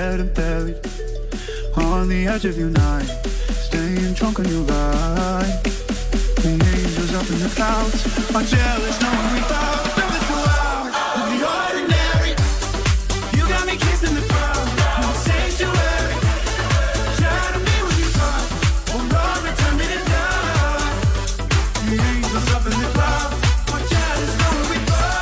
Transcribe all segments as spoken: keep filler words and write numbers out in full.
dead and buried on the edge of your night, staying drunk on your ride. The angels up in the clouds are jealous knowing we found something so out of the ordinary. You got me kissing the ground, no sanctuary. Try to be what you thought, oh Lord, return me to dust. The angels up in the clouds are jealous knowing we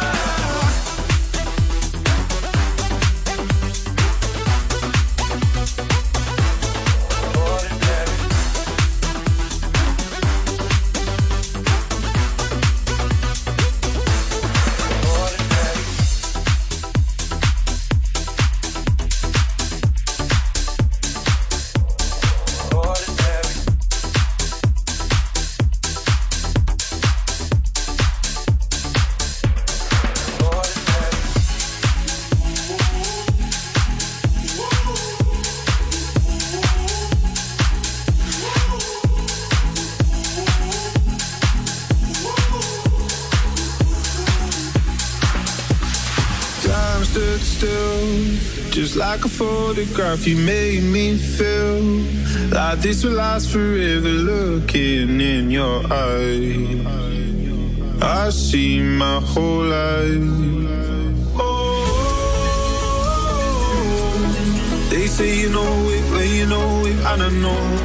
just like a photograph, you made me feel like this will last forever. Looking in your eyes, I see my whole life. Oh, they say you know it, when you know it, and I know.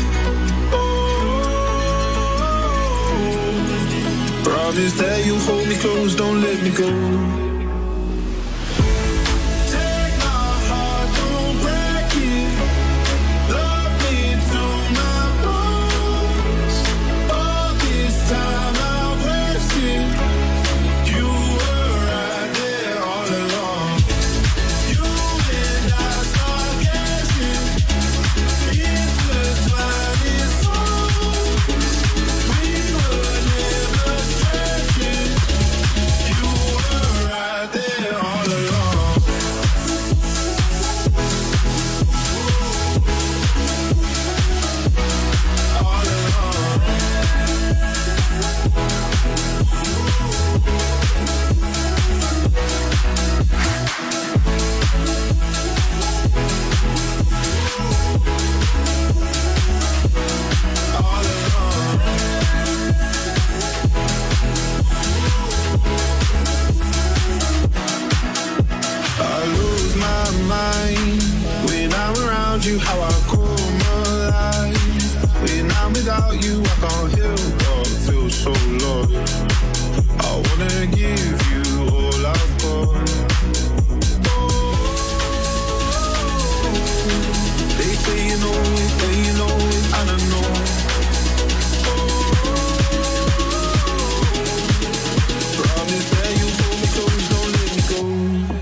Oh, promise that you hold me close, don't let me go. You how I come alive. When I'm without you, I can't help but feel so lost. I wanna give you all I've got. Oh, they say you know it, when you know it, and I know. Oh, promise that you hold me close, don't let me go.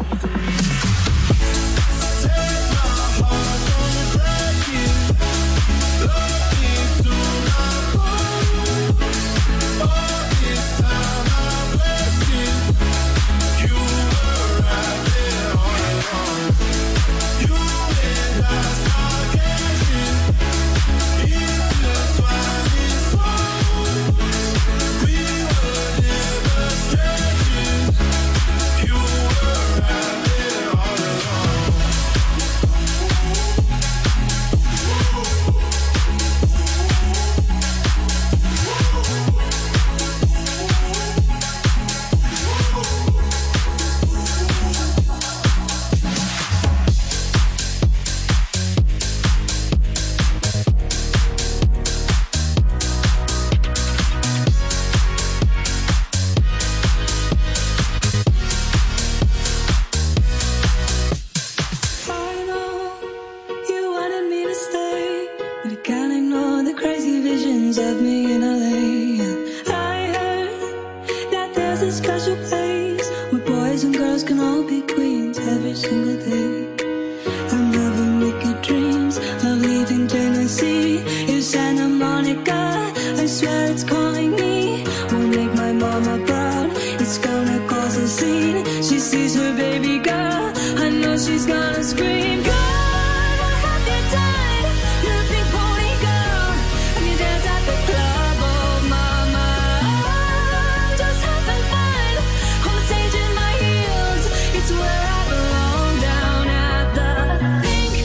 She's gonna scream, God, what have you done? You big pony girl, and you dance at the club, oh mama. I'm just having fun, on the stage in my heels. It's where I belong, down at the pink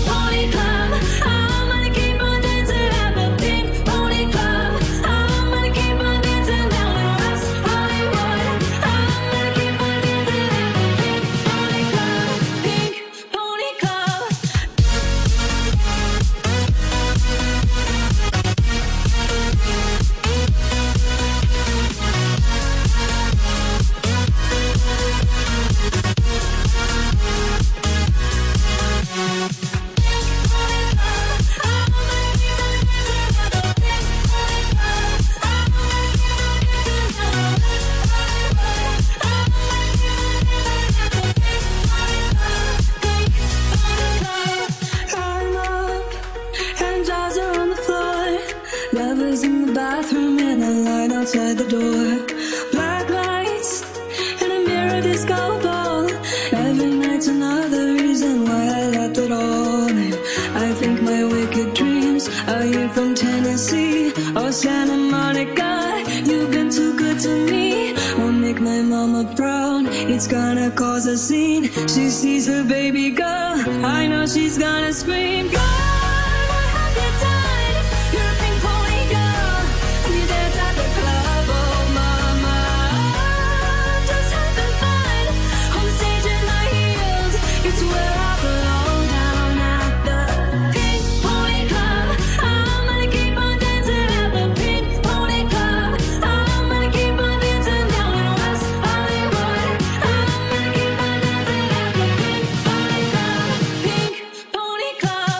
outside the door. Black lights and a mirror disco ball. Every night's another reason why I left it all. And I think my wicked dreams are you from Tennessee or Santa Monica. You've been too good to me. Won't make my mama proud. It's gonna cause a scene. She sees her baby girl. I know she's gonna scream. God, what have you done? You're a pink pony girl. You dance at the club, oh mama. Just having fun on the stage in my heels. It's where I belong, down at the Pink Pony Club. I'm gonna keep on dancing at the Pink Pony Club. I'm gonna keep on dancing down in West Hollywood. I'm gonna keep on dancing at the Pink Pony Club. Pink Pony Club.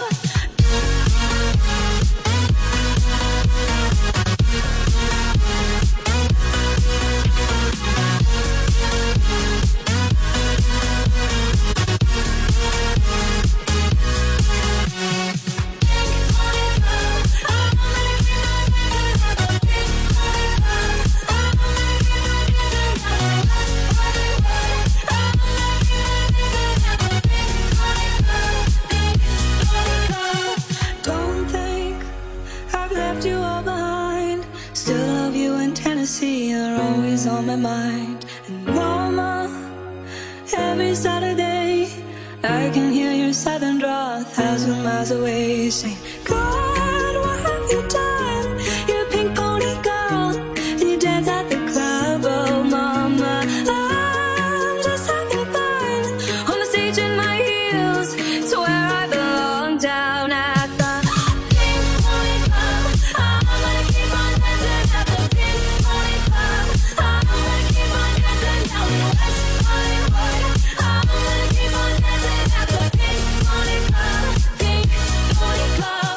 Don't think I've left you all behind. Still love you in Tennessee, you're always on my mind. And mama, every Saturday I can hear your southern draw a thousand miles away, saying, God, what have you done? You're a pink pony girl, and you dance at the club, oh mama. I'm just having fun on the stage in my heels. It's where I belong, down at the Pink Pony Club. I'm gonna keep on dancing at the Pink Pony Club. I'm gonna keep on dancing down in West Hollywood. I'm gonna keep on dancing at the Pink Pony Club. Pink Pony Club.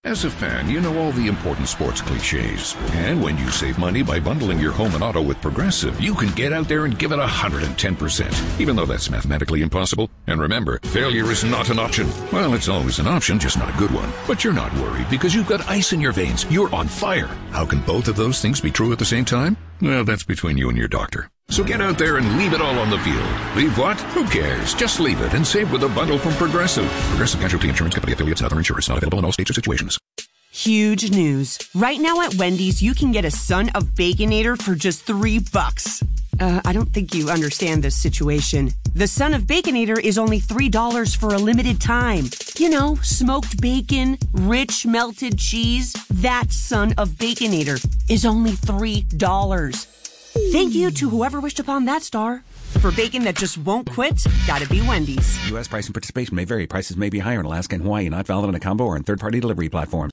As a fan, you know all the important sports cliches. And when you save money by bundling your home and auto with Progressive, you can get out there and give it one hundred ten percent, even though that's mathematically impossible. And remember, failure is not an option. Well, it's always an option, just not a good one. But you're not worried because you've got ice in your veins. You're on fire. How can both of those things be true at the same time? Well, that's between you and your doctor. So get out there and leave it all on the field. Leave what? Who cares? Just leave it and save with a bundle from Progressive. Progressive Casualty Insurance Company affiliates and other insurers. Not available in all states or situations. Huge news. Right now at Wendy's, you can get a Son of Baconator for just three bucks. Uh, I don't think you understand this situation. The Son of Baconator is only three dollars for a limited time. You know, smoked bacon, rich melted cheese. That Son of Baconator is only three dollars. Thank you to whoever wished upon that star. For bacon that just won't quit, gotta be Wendy's. U S price and participation may vary. Prices may be higher in Alaska and Hawaii, not valid in a combo or in third-party delivery platforms.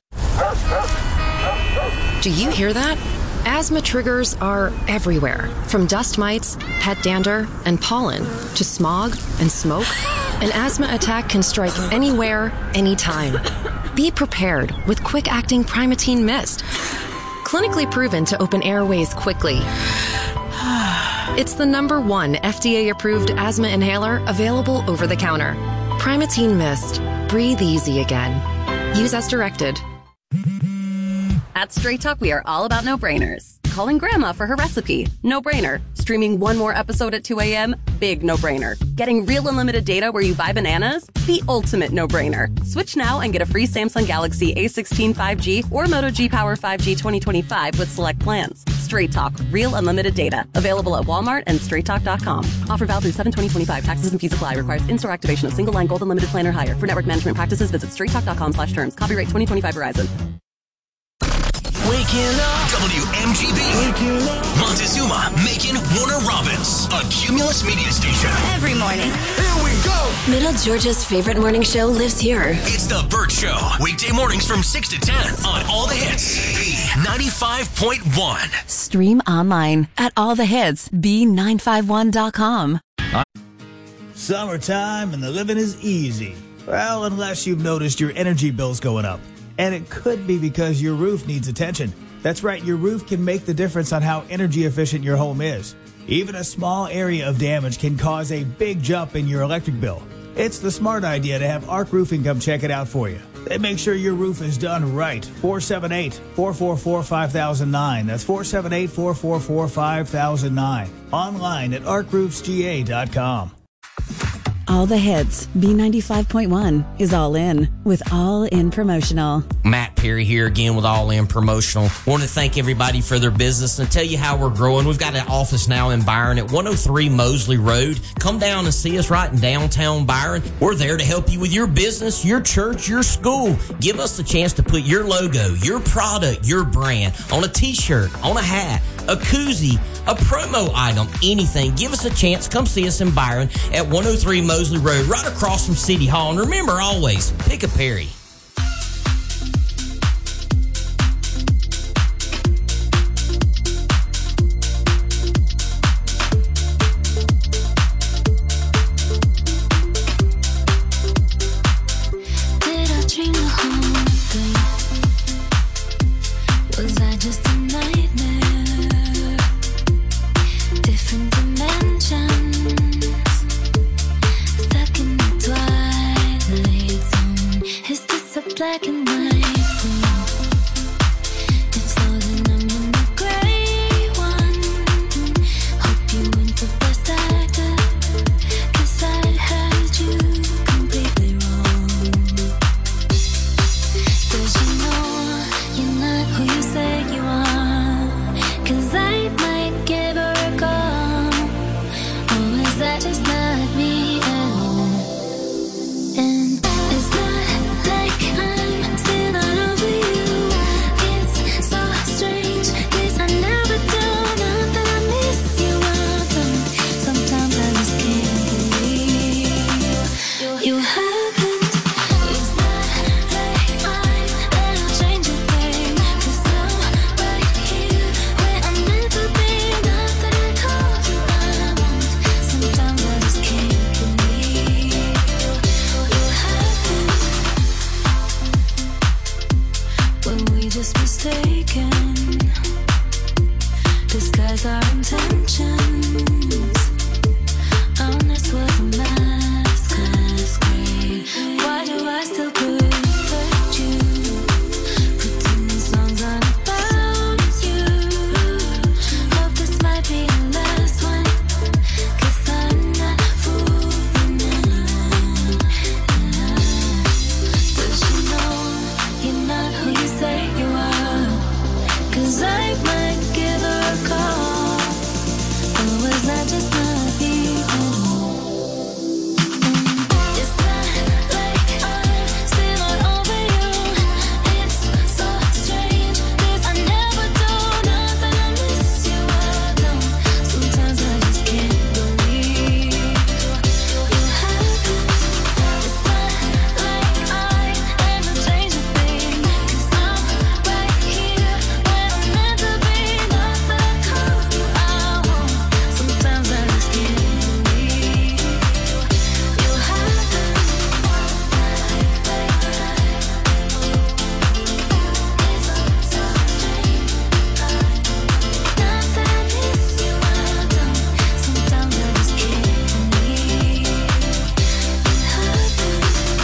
Do you hear that? Asthma triggers are everywhere, from dust mites, pet dander, and pollen, to smog and smoke. An asthma attack can strike anywhere, anytime. Be prepared with quick-acting Primatene Mist. Clinically proven to open airways quickly. It's the number one F D A-approved asthma inhaler available over the counter. Primatene Mist. Breathe easy again. Use as directed. At Straight Talk, we are all about no-brainers. Calling Grandma for her recipe? No-brainer. Streaming one more episode at two a.m.? Big no-brainer. Getting real unlimited data where you buy bananas? The ultimate no-brainer. Switch now and get a free Samsung Galaxy A sixteen five G or Moto G Power five G twenty twenty-five with select plans. Straight Talk. Real unlimited data. Available at Walmart and straight talk dot com. Offer valid through seven twenty twenty-five. Taxes and fees apply. Requires in-store activation of single line gold unlimited plan or higher. For network management practices, visit straight talk dot com slash terms. Copyright twenty twenty-five Verizon. Waking up. W M G B. Waking up. Montezuma, Macon, Warner Robins. A Cumulus media station. Every morning. Here we go. Middle Georgia's favorite morning show lives here. It's The Burt Show. Weekday mornings from six to ten on All the Hits. B ninety-five point one. Stream online at all the hits b nine five one dot com. Summertime and the living is easy. Well, unless you've noticed your energy bills going up. And it could be because your roof needs attention. That's right, your roof can make the difference on how energy efficient your home is. Even a small area of damage can cause a big jump in your electric bill. It's the smart idea to have Arc Roofing come check it out for you. They make sure your roof is done right. four seven eight, four four four, five thousand nine. That's four seven eight, four four four, five thousand nine. Online at arc roofs g a dot com. All the hits. B ninety-five point one is all in with All In Promotional. Matt Perry here again with All In Promotional. Want to thank everybody for their business and tell you how we're growing. We've got an office now in Byron at one oh three Mosley Road. Come down and see us right in downtown Byron. We're there to help you with your business, your church, your school. Give us the chance to put your logo, your product, your brand on a t-shirt, on a hat, a koozie, a promo item, anything. Give us a chance. Come see us in Byron at one oh three Mosley Road, right across from City Hall. And remember always, pick a Perry. Black and white thing. It's all that I'm in the gray one. Hope you went the best actor, 'cause I had you completely wrong. 'Cause you know you're not who you say you are. just mistaken. Disguise our intentions. Honest was a masquerade. Why do I still protect you? Pretending songs aren't about you. Hope this might be the last one. Guess I'm not fooling anyone. Does she know you're not who you say you are? 'Cause I might give her a call. Or was I just not here at all? It's not like I'm still not over you. It's so strange, 'cause I never do nothing. I miss you, I don't. Sometimes I just can't believe you happen. It's not like I ever changed a thing, 'cause I'm right here when I'm meant to be. Not that I call you out. Sometimes I just can't believe you happen. It's so strange. Not that I miss you, I don't. Sometimes I just can't believe you happen.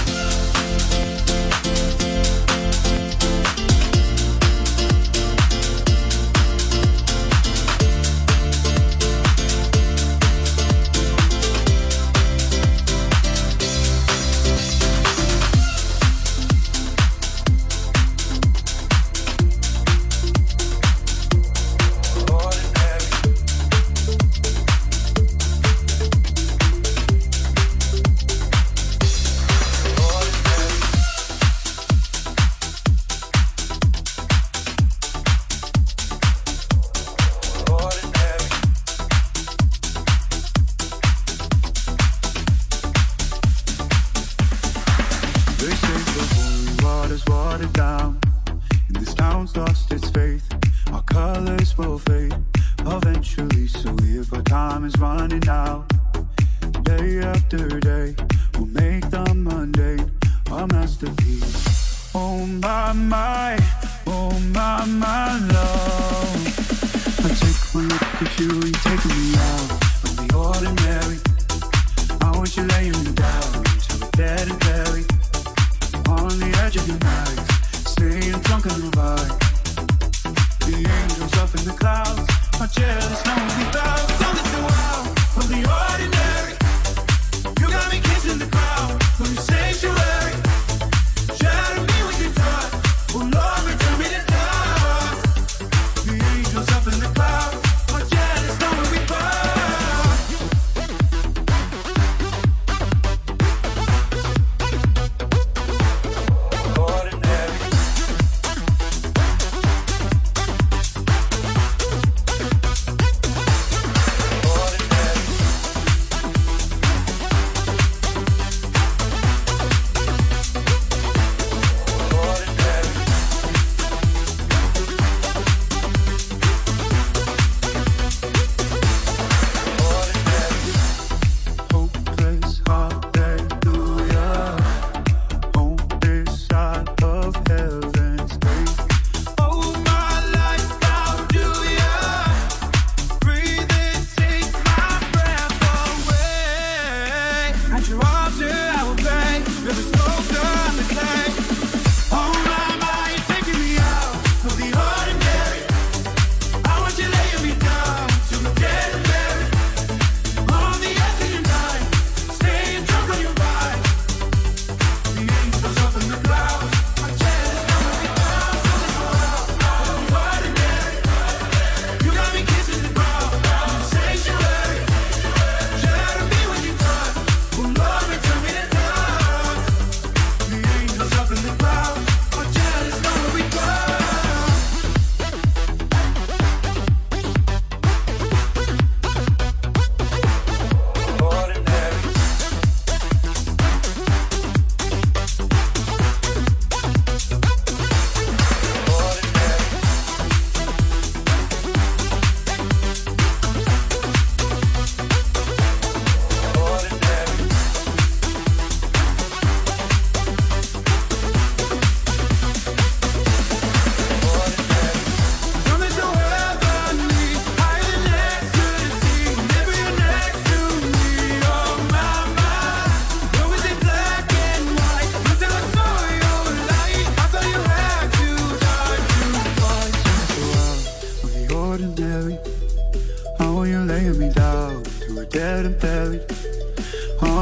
They say the holy water's watered down, and this town's lost its faith. Our colors will fade eventually, so if our time is running out, day after day, we'll make the mundane a masterpiece. Oh my, my, oh my, my love. I take one look at you and you're taking me out of the ordinary. I want you laying me down till we're dead and buried. On the edge of your night, staying drunk on the vibe. The angels up in the clouds are jealous, no one without. Don't miss a while from the ordinary. You got me kissing the crowd from your sanctuary. Shadow me with your touch. Oh Lord, return me to love. The angels up in the clouds are jealous, no one without.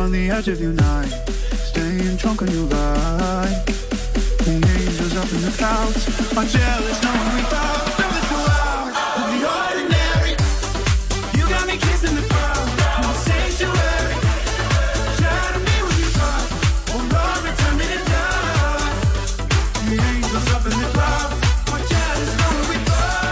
On the edge of your night, staying drunk on your vibe. The angels up in the clouds are jealous knowing we found something so out of the ordinary. You got me kissing the crowd, no sanctuary. Try to be what you thought, oh Lord, return me to dust. The angels up in the clouds are jealous knowing we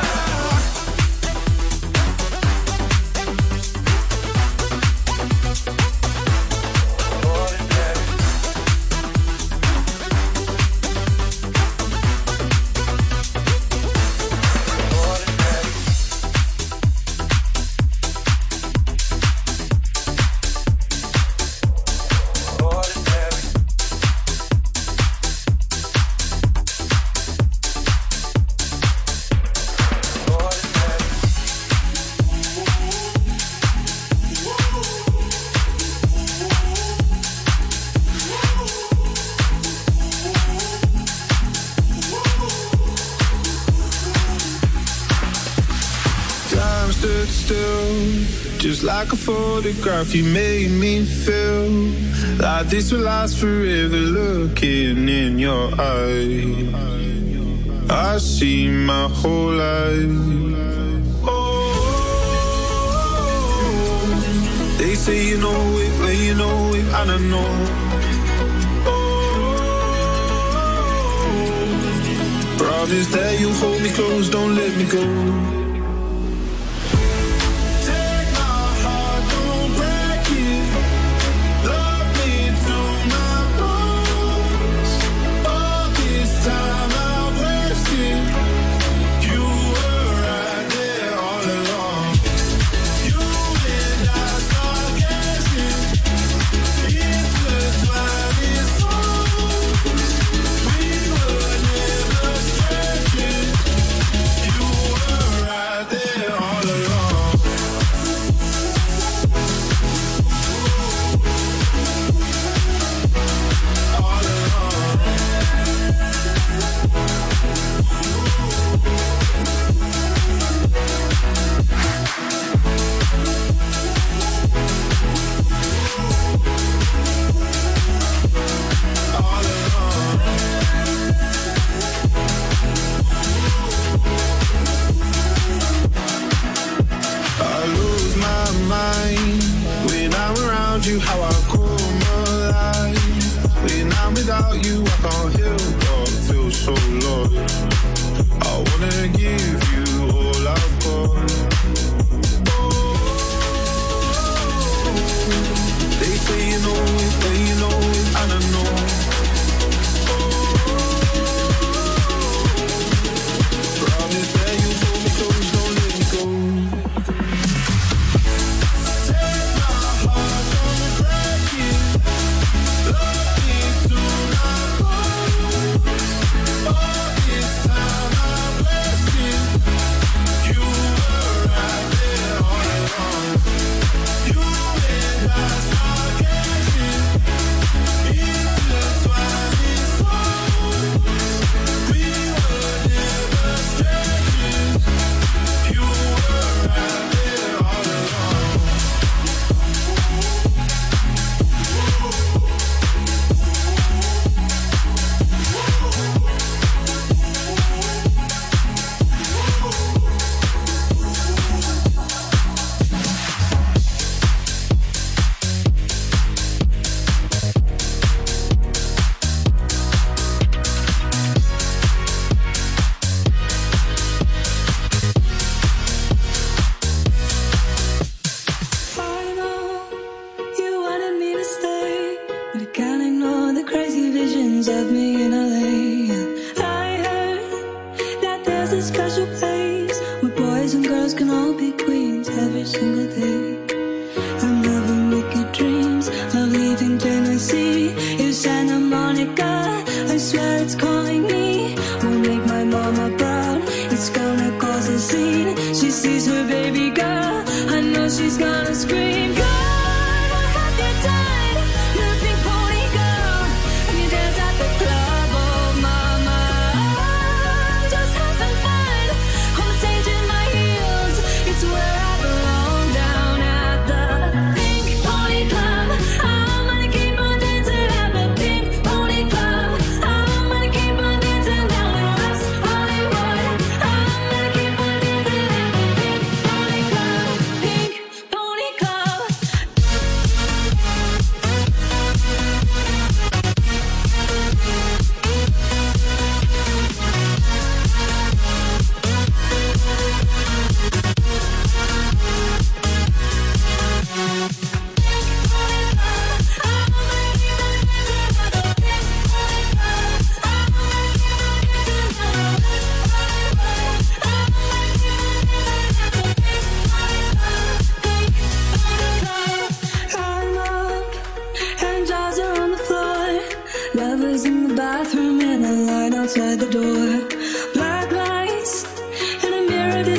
just like a photograph, you made me feel like this will last forever. Looking in your eyes, I see my whole life. Oh, they say you know it, well you know it, and I know. Oh, promise that you'll hold me close, don't let me go. You how I come alive. When I'm without you, I can't help but feel so lost. I wanna give you all I've got. Oh, they say you know it, they you know it, and I know. Oh, promise that you hold me close, don't let me go. I'm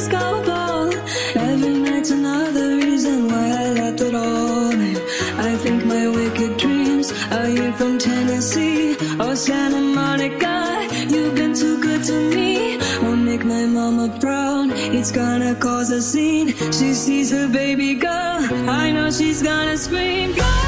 gullible. Every night's another reason why I left it all. And I think my wicked dreams are you from Tennessee or Santa Monica. You've been too good to me. Won't make my mama proud. It's gonna cause a scene. She sees her baby girl. I know she's gonna scream. Go!